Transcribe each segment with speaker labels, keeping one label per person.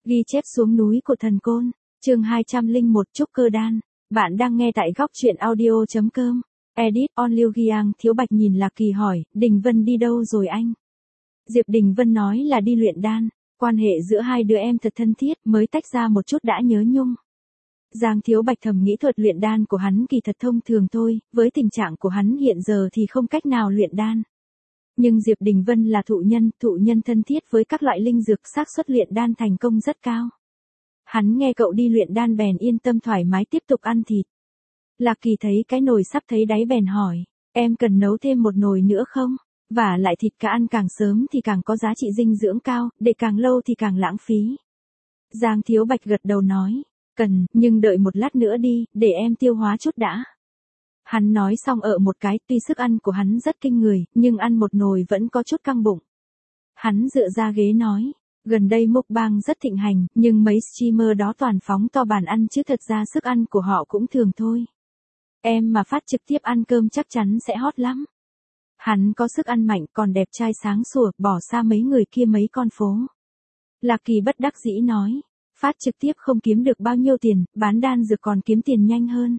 Speaker 1: Ghi chép xuống núi của thần côn, chương 201 trúc cơ đan. Bạn đang nghe tại góc truyện audio.com. Edit on Liêu Giang. Thiếu Bạch nhìn Lạc Kỳ hỏi, Đình Vân đi đâu rồi anh? Diệp Đình Vân nói là đi luyện đan. Quan hệ giữa hai đứa em thật thân thiết, mới tách ra một chút đã nhớ nhung. Giang Thiếu Bạch thầm nghĩ thuật luyện đan của hắn kỳ thật thông thường thôi, với tình trạng của hắn hiện giờ thì không cách nào luyện đan. Nhưng Diệp Đình Vân là thụ nhân thân thiết với các loại linh dược, xác suất luyện đan thành công rất cao. Hắn nghe cậu đi luyện đan bèn yên tâm thoải mái tiếp tục ăn thịt. Lạc Kỳ thấy cái nồi sắp thấy đáy bèn hỏi, em cần nấu thêm một nồi nữa không? Và lại thịt cá ăn càng sớm thì càng có giá trị dinh dưỡng cao, để càng lâu thì càng lãng phí. Giang Thiếu Bạch gật đầu nói, cần, nhưng đợi một lát nữa đi, để em tiêu hóa chút đã. Hắn nói xong một cái, tuy sức ăn của hắn rất kinh người, nhưng ăn một nồi vẫn có chút căng bụng. Hắn dựa ra ghế nói, gần đây mukbang rất thịnh hành, nhưng mấy streamer đó toàn phóng to bàn ăn chứ thật ra sức ăn của họ cũng thường thôi. Em mà phát trực tiếp ăn cơm chắc chắn sẽ hot lắm. Hắn có sức ăn mạnh, còn đẹp trai sáng sủa, bỏ xa mấy người kia mấy con phố. Lạc Kỳ bất đắc dĩ nói, phát trực tiếp không kiếm được bao nhiêu tiền, bán đan dược còn kiếm tiền nhanh hơn.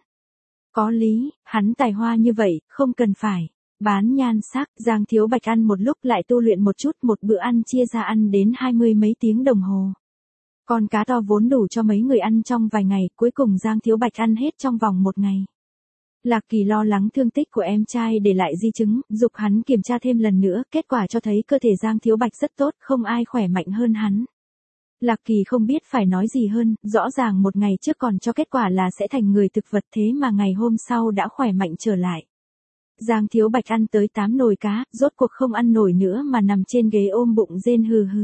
Speaker 1: Có lý, hắn tài hoa như vậy, không cần phải bán nhan sắc. Giang Thiếu Bạch ăn một lúc lại tu luyện một chút, một bữa ăn chia ra ăn đến 20 mấy tiếng đồng hồ. Con cá to vốn đủ cho mấy người ăn trong vài ngày, cuối cùng Giang Thiếu Bạch ăn hết trong vòng một ngày. Lạc Kỳ lo lắng thương tích của em trai để lại di chứng, giục hắn kiểm tra thêm lần nữa, kết quả cho thấy cơ thể Giang Thiếu Bạch rất tốt, không ai khỏe mạnh hơn hắn. Lạc Kỳ không biết phải nói gì hơn, rõ ràng một ngày trước còn cho kết quả là sẽ thành người thực vật, thế mà ngày hôm sau đã khỏe mạnh trở lại. Giang Thiếu Bạch ăn tới 8 nồi cá, rốt cuộc không ăn nổi nữa mà nằm trên ghế ôm bụng rên hừ hừ.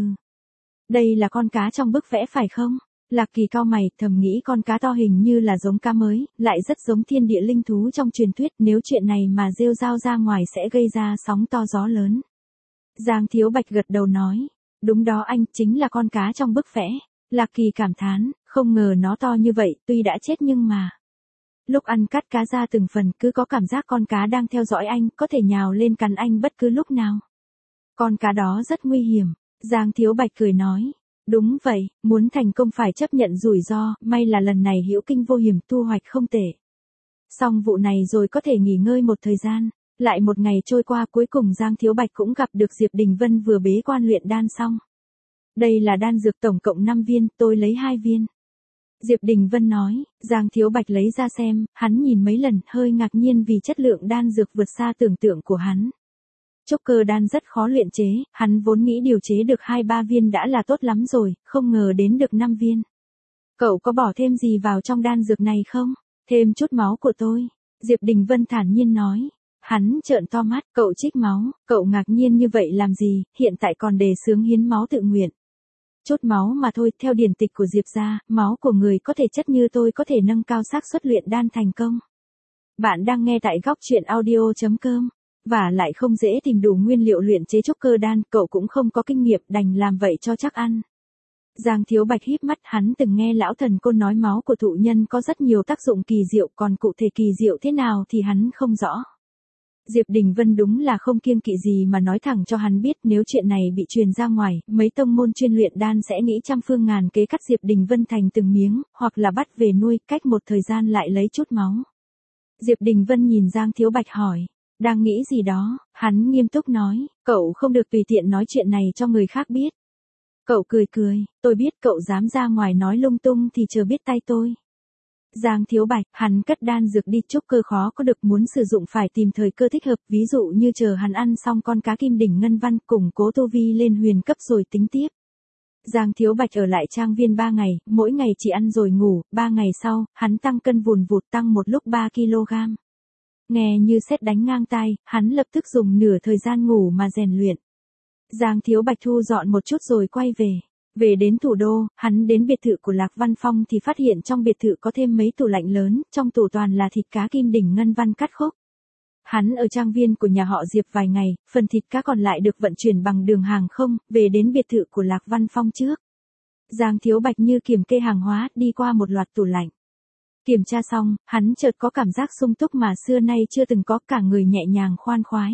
Speaker 1: Đây là con cá trong bức vẽ phải không? Lạc Kỳ cau mày, thầm nghĩ con cá to hình như là giống cá mới, lại rất giống thiên địa linh thú trong truyền thuyết, nếu chuyện này mà rêu rao ra ngoài sẽ gây ra sóng to gió lớn. Giang Thiếu Bạch gật đầu nói, đúng đó anh, chính là con cá trong bức vẽ. Lạc Kỳ cảm thán, không ngờ nó to như vậy, tuy đã chết nhưng mà. Lúc ăn cắt cá ra từng phần, cứ có cảm giác con cá đang theo dõi anh, có thể nhào lên cắn anh bất cứ lúc nào. Con cá đó rất nguy hiểm. Giang Thiếu Bạch cười nói, đúng vậy, muốn thành công phải chấp nhận rủi ro, may là lần này hữu kinh vô hiểm, thu hoạch không tệ. Xong vụ này rồi có thể nghỉ ngơi một thời gian. Lại một ngày trôi qua, cuối cùng Giang Thiếu Bạch cũng gặp được Diệp Đình Vân vừa bế quan luyện đan xong. Đây là đan dược tổng cộng 5 viên, tôi lấy 2 viên. Diệp Đình Vân nói, Giang Thiếu Bạch lấy ra xem, hắn nhìn mấy lần, hơi ngạc nhiên vì chất lượng đan dược vượt xa tưởng tượng của hắn. Trúc cơ đan rất khó luyện chế, hắn vốn nghĩ điều chế được 2-3 viên đã là tốt lắm rồi, không ngờ đến được 5 viên. Cậu có bỏ thêm gì vào trong đan dược này không? Thêm chút máu của tôi. Diệp Đình Vân thản nhiên nói. Hắn trợn to mắt, cậu trích máu, cậu ngạc nhiên như vậy làm gì, hiện tại còn đề xướng hiến máu tự nguyện. Chút máu mà thôi, theo điển tịch của Diệp gia, máu của người có thể chất như tôi có thể nâng cao xác suất luyện đan thành công. Bạn đang nghe tại góc truyện audio.com. Và lại không dễ tìm đủ nguyên liệu luyện chế trúc cơ đan, cậu cũng không có kinh nghiệm, đành làm vậy cho chắc ăn. Giang Thiếu Bạch híp mắt, hắn từng nghe lão thần côn nói máu của thụ nhân có rất nhiều tác dụng kỳ diệu, còn cụ thể kỳ diệu thế nào thì hắn không rõ. Diệp Đình Vân đúng là không kiêng kỵ gì mà nói thẳng cho hắn biết, nếu chuyện này bị truyền ra ngoài, mấy tông môn chuyên luyện đan sẽ nghĩ trăm phương ngàn kế cắt Diệp Đình Vân thành từng miếng, hoặc là bắt về nuôi, cách một thời gian lại lấy chút máu. Diệp Đình Vân nhìn Giang Thiếu Bạch hỏi, đang nghĩ gì đó? Hắn nghiêm túc nói, cậu không được tùy tiện nói chuyện này cho người khác biết. Cậu cười cười, tôi biết, cậu dám ra ngoài nói lung tung thì chờ biết tay tôi. Giang Thiếu Bạch, hắn cất đan dược đi, trúc cơ khó có được, muốn sử dụng phải tìm thời cơ thích hợp, ví dụ như chờ hắn ăn xong con cá kim đỉnh ngân văn, củng cố tu vi lên huyền cấp rồi tính tiếp. Giang Thiếu Bạch ở lại trang viên 3 ngày, mỗi ngày chỉ ăn rồi ngủ, 3 ngày sau, hắn tăng cân vùn vụt, tăng một lúc 3 kg. Nghe như sét đánh ngang tai, hắn lập tức dùng nửa thời gian ngủ mà rèn luyện. Giang Thiếu Bạch thu dọn một chút rồi quay về. Về đến thủ đô, hắn đến biệt thự của Lạc Văn Phong thì phát hiện trong biệt thự có thêm mấy tủ lạnh lớn, trong tủ toàn là thịt cá kim đỉnh ngân văn cắt khúc. Hắn ở trang viên của nhà họ Diệp vài ngày, phần thịt cá còn lại được vận chuyển bằng đường hàng không, về đến biệt thự của Lạc Văn Phong trước. Giang Thiếu Bạch như kiểm kê hàng hóa, đi qua một loạt tủ lạnh. Kiểm tra xong, hắn chợt có cảm giác sung túc mà xưa nay chưa từng có, cả người nhẹ nhàng khoan khoái.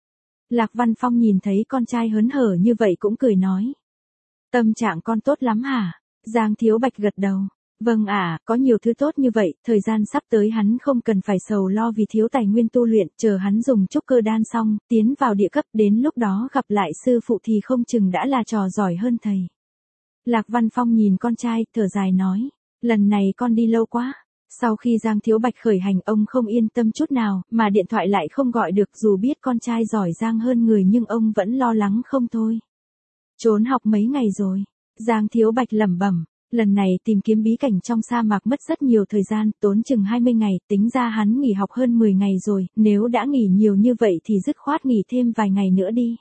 Speaker 1: Lạc Văn Phong nhìn thấy con trai hớn hở như vậy cũng cười nói. Tâm trạng con tốt lắm hả? Giang Thiếu Bạch gật đầu. Vâng ạ, có nhiều thứ tốt như vậy, thời gian sắp tới hắn không cần phải sầu lo vì thiếu tài nguyên tu luyện, chờ hắn dùng trúc cơ đan xong, tiến vào địa cấp, đến lúc đó gặp lại sư phụ thì không chừng đã là trò giỏi hơn thầy. Lạc Văn Phong nhìn con trai, thở dài nói, lần này con đi lâu quá. Sau khi Giang Thiếu Bạch khởi hành ông không yên tâm chút nào, mà điện thoại lại không gọi được dù biết con trai giỏi giang hơn người nhưng ông vẫn lo lắng không thôi. Trốn học mấy ngày rồi, Giang Thiếu Bạch lẩm bẩm. Lần này tìm kiếm bí cảnh trong sa mạc mất rất nhiều thời gian, tốn chừng 20 ngày, tính ra hắn nghỉ học hơn 10 ngày rồi, nếu đã nghỉ nhiều như vậy thì dứt khoát nghỉ thêm vài ngày nữa đi.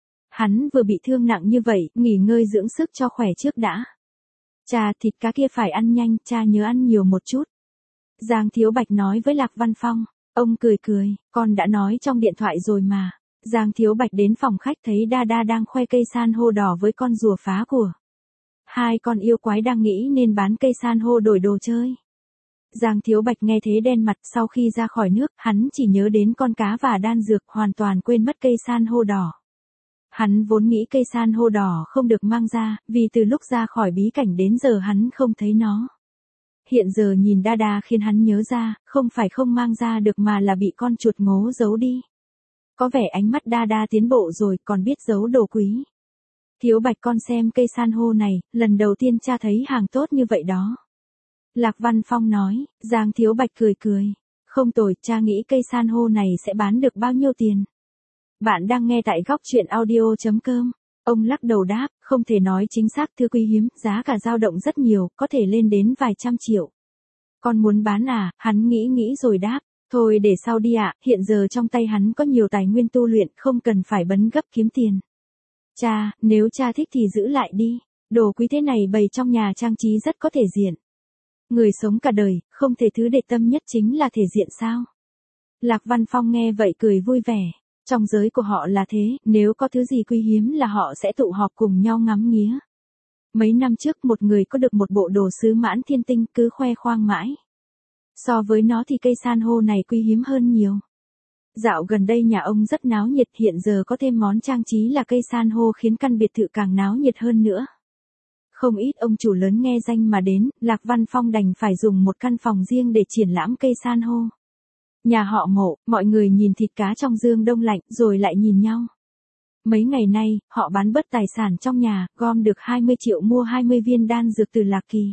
Speaker 1: Hắn vừa bị thương nặng như vậy, nghỉ ngơi dưỡng sức cho khỏe trước đã. Cha, thịt cá kia phải ăn nhanh, cha nhớ ăn nhiều một chút. Giang Thiếu Bạch nói với Lạc Văn Phong, ông cười cười, con đã nói trong điện thoại rồi mà. Giang Thiếu Bạch đến phòng khách thấy Đa đang khoe cây san hô đỏ với con rùa phá của. Hai con yêu quái đang nghĩ nên bán cây san hô đổi đồ chơi. Giang Thiếu Bạch nghe thế đen mặt, sau khi ra khỏi nước, hắn chỉ nhớ đến con cá và đan dược, hoàn toàn quên mất cây san hô đỏ. Hắn vốn nghĩ cây san hô đỏ không được mang ra, vì từ lúc ra khỏi bí cảnh đến giờ hắn không thấy nó. Hiện giờ nhìn Đa khiến hắn nhớ ra, không phải không mang ra được mà là bị con chuột ngố giấu đi. Có vẻ ánh mắt Đa tiến bộ rồi, còn biết giấu đồ quý. Thiếu Bạch con xem cây san hô này, lần đầu tiên cha thấy hàng tốt như vậy đó. Lạc Văn Phong nói, Giang Thiếu Bạch cười cười. Không tồi, cha nghĩ cây san hô này sẽ bán được bao nhiêu tiền? Bạn đang nghe tại góc truyện audio.com. Ông lắc đầu đáp, không thể nói chính xác thưa quý hiếm, giá cả dao động rất nhiều, có thể lên đến vài trăm triệu. Con muốn bán à? Hắn nghĩ rồi đáp, thôi để sau đi ạ, hiện giờ trong tay hắn có nhiều tài nguyên tu luyện, không cần phải bấn gấp kiếm tiền. Cha, nếu cha thích thì giữ lại đi, đồ quý thế này bày trong nhà trang trí rất có thể diện. Người sống cả đời, không thể thứ để tâm nhất chính là thể diện sao? Lạc Văn Phong nghe vậy cười vui vẻ. Trong giới của họ là thế, nếu có thứ gì quý hiếm là họ sẽ tụ họp cùng nhau ngắm nghía. Mấy năm trước một người có được một bộ đồ sứ mãn thiên tinh cứ khoe khoang mãi. So với nó thì cây san hô này quý hiếm hơn nhiều. Dạo gần đây nhà ông rất náo nhiệt, hiện giờ có thêm món trang trí là cây san hô khiến căn biệt thự càng náo nhiệt hơn nữa. Không ít ông chủ lớn nghe danh mà đến, Lạc Văn Phong đành phải dùng một căn phòng riêng để triển lãm cây san hô. Nhà họ Mộ, mọi người nhìn thịt cá trong dương đông lạnh rồi lại nhìn nhau. Mấy ngày nay, họ bán bớt tài sản trong nhà, gom được 20 triệu mua 20 viên đan dược từ Lạc Kỳ.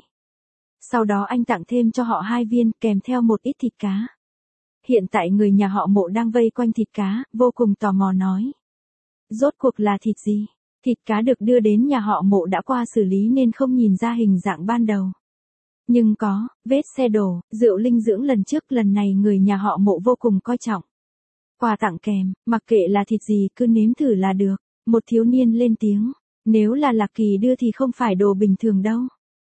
Speaker 1: Sau đó anh tặng thêm cho họ 2 viên kèm theo một ít thịt cá. Hiện tại người nhà họ Mộ đang vây quanh thịt cá, vô cùng tò mò nói. Rốt cuộc là thịt gì? Thịt cá được đưa đến nhà họ Mộ đã qua xử lý nên không nhìn ra hình dạng ban đầu. Nhưng có, vết xe đổ, rượu linh dưỡng lần này người nhà họ Mộ vô cùng coi trọng. Quà tặng kèm, mặc kệ là thịt gì cứ nếm thử là được. Một thiếu niên lên tiếng, nếu là Lạc Kỳ đưa thì không phải đồ bình thường đâu.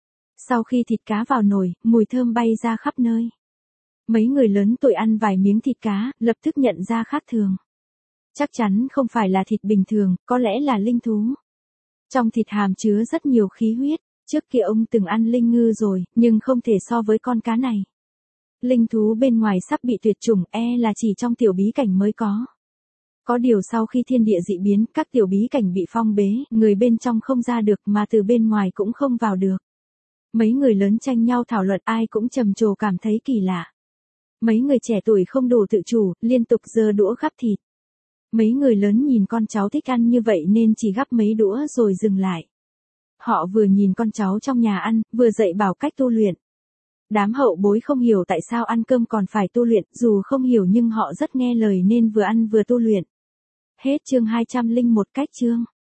Speaker 1: Sau khi thịt cá vào nồi, mùi thơm bay ra khắp nơi. Mấy người lớn tuổi ăn vài miếng thịt cá, lập tức nhận ra khác thường. Chắc chắn không phải là thịt bình thường, có lẽ là linh thú. Trong thịt hàm chứa rất nhiều khí huyết. Trước kia ông từng ăn linh ngư rồi, nhưng không thể so với con cá này. Linh thú bên ngoài sắp bị tuyệt chủng, là chỉ trong tiểu bí cảnh mới có. Có điều sau khi thiên địa dị biến, các tiểu bí cảnh bị phong bế, người bên trong không ra được mà từ bên ngoài cũng không vào được. Mấy người lớn tranh nhau thảo luận, ai cũng trầm trồ cảm thấy kỳ lạ. Mấy người trẻ tuổi không đủ tự chủ, liên tục giơ đũa gắp thịt. Mấy người lớn nhìn con cháu thích ăn như vậy nên chỉ gắp mấy đũa rồi dừng lại. Họ vừa nhìn con cháu trong nhà ăn, vừa dạy bảo cách tu luyện. Đám hậu bối không hiểu tại sao ăn cơm còn phải tu luyện, dù không hiểu nhưng họ rất nghe lời nên vừa ăn vừa tu luyện. Hết chương 201 cách chương.